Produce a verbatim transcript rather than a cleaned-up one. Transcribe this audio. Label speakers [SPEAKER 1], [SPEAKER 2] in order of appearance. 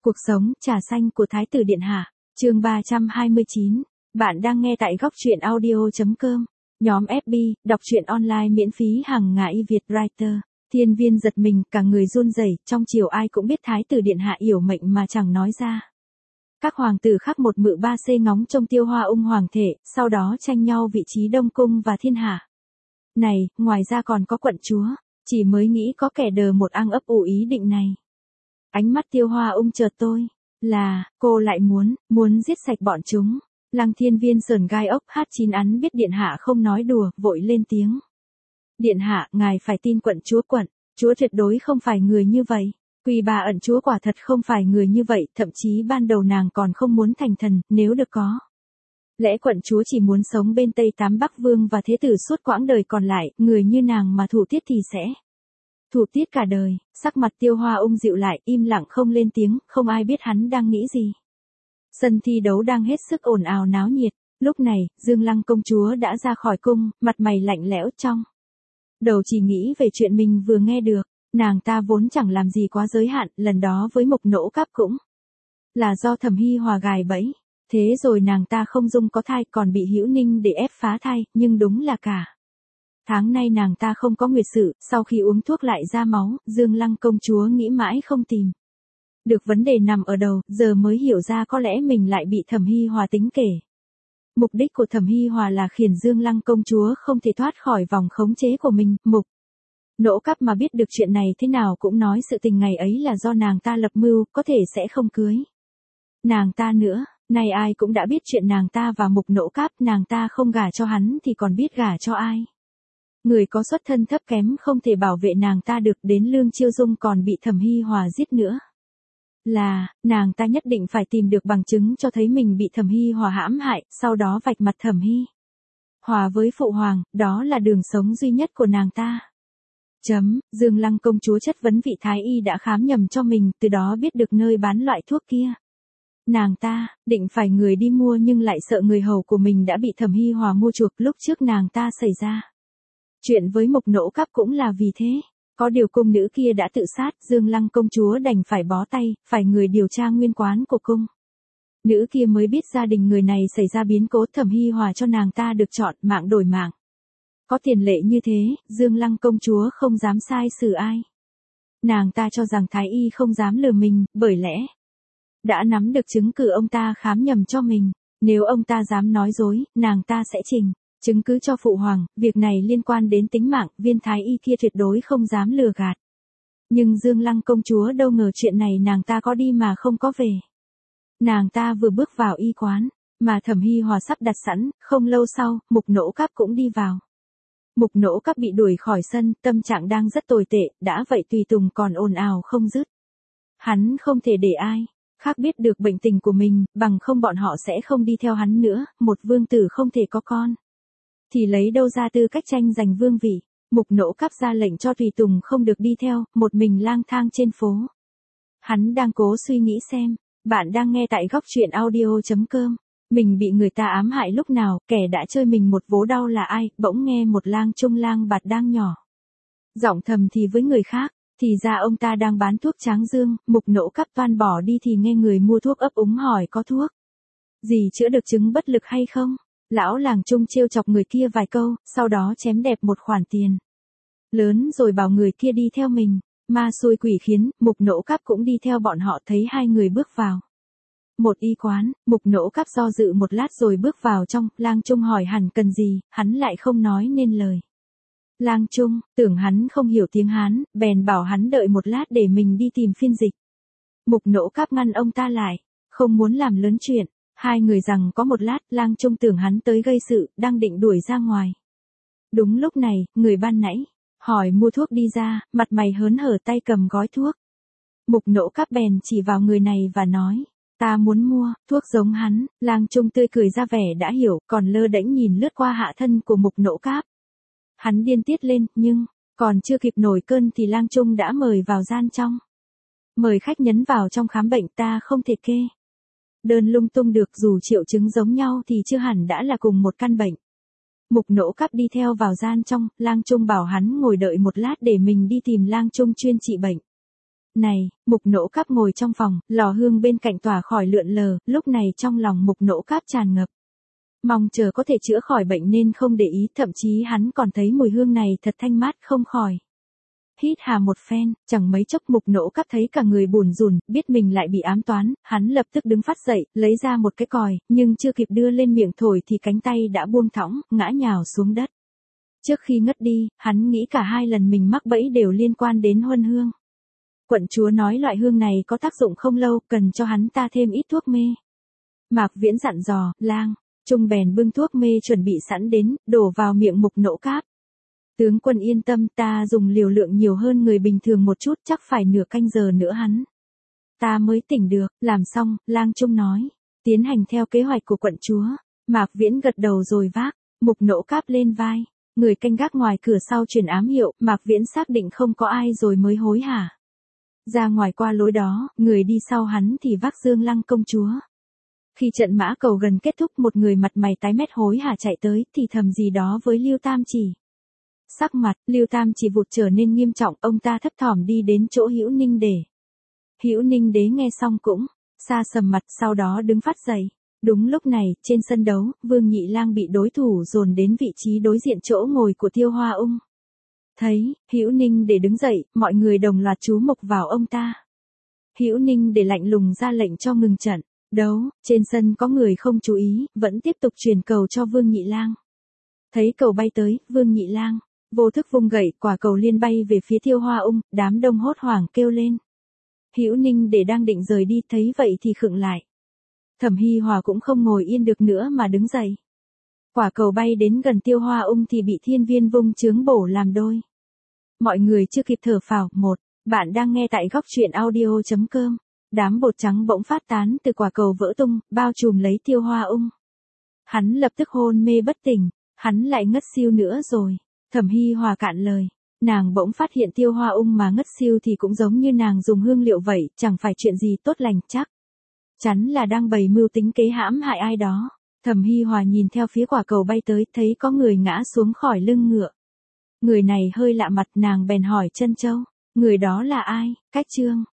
[SPEAKER 1] Cuộc sống, trà xanh của Thái tử Điện Hạ, chương ba trăm hai mươi chín. Bạn đang nghe tại góc truyện audio chấm com. Nhóm ép bê, đọc truyện online miễn phí hàng ngày Việt Writer. Thiên Viên giật mình, cả người run rẩy, trong triều ai cũng biết Thái tử Điện Hạ yểu mệnh mà chẳng nói ra. Các hoàng tử khác một mự ba xê ngóng trông Tiêu Hoa ung hoàng thể, sau đó tranh nhau vị trí Đông Cung và thiên hạ. Này, ngoài ra còn có quận chúa, chỉ mới nghĩ có kẻ đờ một ang ấp ủ ý định này. Ánh mắt Tiêu Hoa ung chợt tôi, là, cô lại muốn, muốn giết sạch bọn chúng. Lăng Thiên Viên sờn gai ốc hát chín án biết Điện Hạ không nói đùa, vội lên tiếng. Điện Hạ, ngài phải tin quận chúa quận, chúa tuyệt đối không phải người như vậy. Quỳ bà ẩn chúa quả thật không phải người như vậy, thậm chí ban đầu nàng còn không muốn thành thần, nếu được có. Lẽ quận chúa chỉ muốn sống bên Tây Tám Bắc Vương và Thế tử suốt quãng đời còn lại, người như nàng mà thủ tiết thì sẽ thủ tiết cả đời. Sắc mặt Tiêu Hoa ung dịu lại, im lặng không lên tiếng, không ai biết hắn đang nghĩ gì. Sân thi đấu đang hết sức ồn ào náo nhiệt, lúc này, Dương Lăng công chúa đã ra khỏi cung, mặt mày lạnh lẽo trong đầu chỉ nghĩ về chuyện mình vừa nghe được. Nàng ta vốn chẳng làm gì quá giới hạn, lần đó với Mục Nỗ Cáp cũng là do Thẩm Hi Hòa gài bẫy. Thế rồi nàng ta không dung có thai, còn bị Hữu Ninh để ép phá thai, nhưng đúng là cả tháng nay nàng ta không có nguyệt sự, sau khi uống thuốc lại ra máu, Dương Lăng công chúa nghĩ mãi không tìm được vấn đề nằm ở đầu, giờ mới hiểu ra có lẽ mình lại bị Thẩm Hi Hòa tính kể. Mục đích của Thẩm Hi Hòa là khiến Dương Lăng công chúa không thể thoát khỏi vòng khống chế của mình. Mục Nỗ Cáp mà biết được chuyện này thế nào cũng nói sự tình ngày ấy là do nàng ta lập mưu, có thể sẽ không cưới nàng ta nữa. Nay ai cũng đã biết chuyện nàng ta và Mục Nỗ Cáp, nàng ta không gả cho hắn thì còn biết gả cho ai. Người có xuất thân thấp kém không thể bảo vệ nàng ta được, đến Lương Chiêu Dung còn bị Thẩm Hi Hòa giết nữa. Là, nàng ta nhất định phải tìm được bằng chứng cho thấy mình bị Thẩm Hi Hòa hãm hại, sau đó vạch mặt Thẩm Hi Hòa với phụ hoàng, đó là đường sống duy nhất của nàng ta. Chấm, Dương Lăng công chúa chất vấn vị thái y đã khám nhầm cho mình, từ đó biết được nơi bán loại thuốc kia. Nàng ta, định phải người đi mua nhưng lại sợ người hầu của mình đã bị Thẩm Hi Hòa mua chuộc lúc trước nàng ta xảy ra chuyện với Mục Nỗ Cáp cũng là vì thế. Có điều cung nữ kia đã tự sát, Dương Lăng công chúa đành phải bó tay, phải người điều tra nguyên quán của cung nữ kia mới biết gia đình người này xảy ra biến cố. Thẩm Hi Hòa cho nàng ta được chọn, mạng đổi mạng. Có tiền lệ như thế, Dương Lăng công chúa không dám sai xử ai. Nàng ta cho rằng thái y không dám lừa mình, bởi lẽ đã nắm được chứng cứ ông ta khám nhầm cho mình. Nếu ông ta dám nói dối, nàng ta sẽ trình chứng cứ cho phụ hoàng, việc này liên quan đến tính mạng, viên thái y kia tuyệt đối không dám lừa gạt. Nhưng Dương Lăng công chúa đâu ngờ chuyện này nàng ta có đi mà không có về. Nàng ta vừa bước vào y quán, mà Thẩm Hi Hòa sắp đặt sẵn, không lâu sau, Mục Nỗ Cáp cũng đi vào. Mục Nỗ Cáp bị đuổi khỏi sân, tâm trạng đang rất tồi tệ, đã vậy tùy tùng còn ồn ào không dứt. Hắn không thể để ai khác biết được bệnh tình của mình, bằng không bọn họ sẽ không đi theo hắn nữa. Một vương tử không thể có con thì lấy đâu ra tư cách tranh giành vương vị. Mục Nỗ Cáp ra lệnh cho tùy tùng không được đi theo, một mình lang thang trên phố. Hắn đang cố suy nghĩ xem, bạn đang nghe tại góc truyện audio chấm com. Mình bị người ta ám hại lúc nào, kẻ đã chơi mình một vố đau là ai. Bỗng nghe một lang trung lang bạt đang nhỏ giọng thầm thì với người khác, thì ra ông ta đang bán thuốc tráng dương. Mục Nỗ Cáp toan bỏ đi thì nghe người mua thuốc ấp úng hỏi có thuốc gì chữa được chứng bất lực hay không. Lão làng trung trêu chọc người kia vài câu, sau đó chém đẹp một khoản tiền lớn rồi bảo người kia đi theo mình. Ma xui quỷ khiến, Mục Nỗ Cáp cũng đi theo bọn họ. Thấy hai người bước vào một y quán, Mục Nỗ Cáp do dự một lát rồi bước vào trong. Lang trung hỏi hẳn cần gì, hắn lại không nói nên lời. Lang trung tưởng hắn không hiểu tiếng Hán, bèn bảo hắn đợi một lát để mình đi tìm phiên dịch. Mục Nỗ Cáp ngăn ông ta lại, không muốn làm lớn chuyện. Hai người rằng có một lát, Lang trung tưởng hắn tới gây sự, đang định đuổi ra ngoài. Đúng lúc này, người ban nãy hỏi mua thuốc đi ra, mặt mày hớn hở tay cầm gói thuốc. Mục Nỗ Cáp bèn chỉ vào người này và nói, ta muốn mua thuốc giống hắn. Lang trung tươi cười ra vẻ đã hiểu, còn lơ đễnh nhìn lướt qua hạ thân của Mục Nỗ Cáp. Hắn điên tiết lên, nhưng còn chưa kịp nổi cơn thì Lang trung đã mời vào gian trong. Mời khách nhấn vào trong khám bệnh, ta không thể kê đơn lung tung được, dù triệu chứng giống nhau thì chưa hẳn đã là cùng một căn bệnh. Mục Nỗ Cáp đi theo vào gian trong, Lang trung bảo hắn ngồi đợi một lát để mình đi tìm Lang trung chuyên trị bệnh. Này, Mục Nỗ Cáp ngồi trong phòng, lò hương bên cạnh tỏa khỏi lượn lờ, lúc này trong lòng Mục Nỗ Cáp tràn ngập. Mong chờ có thể chữa khỏi bệnh nên không để ý, thậm chí hắn còn thấy mùi hương này thật thanh mát không khỏi. Hít hà một phen, chẳng mấy chốc Mục Nỗ Cáp thấy cả người bủn rủn, biết mình lại bị ám toán, hắn lập tức đứng phát dậy, lấy ra một cái còi, nhưng chưa kịp đưa lên miệng thổi thì cánh tay đã buông thõng, ngã nhào xuống đất. Trước khi ngất đi, hắn nghĩ cả hai lần mình mắc bẫy đều liên quan đến huân hương. Quận chúa nói loại hương này có tác dụng không lâu, cần cho hắn ta thêm ít thuốc mê. Mạc Viễn dặn dò, lang, Trung bèn bưng thuốc mê chuẩn bị sẵn đến, đổ vào miệng Mục Nỗ Cáp. Tướng quân yên tâm, ta dùng liều lượng nhiều hơn người bình thường một chút, chắc phải nửa canh giờ nữa hắn ta mới tỉnh được. Làm xong, lang Trung nói, tiến hành theo kế hoạch của quận chúa. Mạc Viễn gật đầu rồi vác Mục Nỗ Cáp lên vai. Người canh gác ngoài cửa sau truyền ám hiệu, Mạc Viễn xác định không có ai rồi mới hối hả ra ngoài qua lối đó, người đi sau hắn thì vác Dương Lăng công chúa. Khi trận mã cầu gần kết thúc, một người mặt mày tái mét hối hả chạy tới, thì thầm gì đó với Lưu Tam Chỉ. Sắc mặt Lưu Tam Chỉ vụt trở nên nghiêm trọng, ông ta thấp thỏm đi đến chỗ Hữu Ninh Đế. Hữu Ninh Đế nghe xong cũng sa sầm mặt, sau đó đứng phát dậy. Đúng lúc này, trên sân đấu, Vương Nhị Lang bị đối thủ dồn đến vị trí đối diện chỗ ngồi của Tiêu Hoa Ung. Thấy Hữu Ninh Đế đứng dậy, mọi người đồng loạt chú mục vào ông ta. Hữu Ninh Đế lạnh lùng ra lệnh cho ngừng trận đấu. Trên sân có người không chú ý, vẫn tiếp tục truyền cầu cho Vương Nhị Lang. Thấy cầu bay tới, Vương Nhị Lang vô thức vung gậy, quả cầu liên bay về phía Tiêu Hoa Ung, đám đông hốt hoảng kêu lên. Hữu Ninh Đế đang định rời đi, thấy vậy thì khựng lại. Thẩm Hi Hòa cũng không ngồi yên được nữa mà đứng dậy. Quả cầu bay đến gần Tiêu Hoa Ung thì bị Thiên Viên vung chướng bổ làm đôi. Mọi người chưa kịp thở phào. Một, bạn đang nghe tại góc truyện audio chấm com. Đám bột trắng bỗng phát tán từ quả cầu vỡ tung, bao trùm lấy Tiêu Hoa Ung. Hắn lập tức hôn mê bất tỉnh, hắn lại ngất siêu nữa rồi. Thẩm Hi Hòa cạn lời. Nàng bỗng phát hiện Tiêu Hoa Ung mà ngất siêu thì cũng giống như nàng dùng hương liệu vậy, chẳng phải chuyện gì tốt lành, chắc chắn là đang bày mưu tính kế hãm hại ai đó. Thẩm Hi Hòa nhìn theo phía quả cầu bay tới, thấy có người ngã xuống khỏi lưng ngựa. Người này hơi lạ mặt, nàng bèn hỏi Trân Châu, người đó là ai? Cách Trương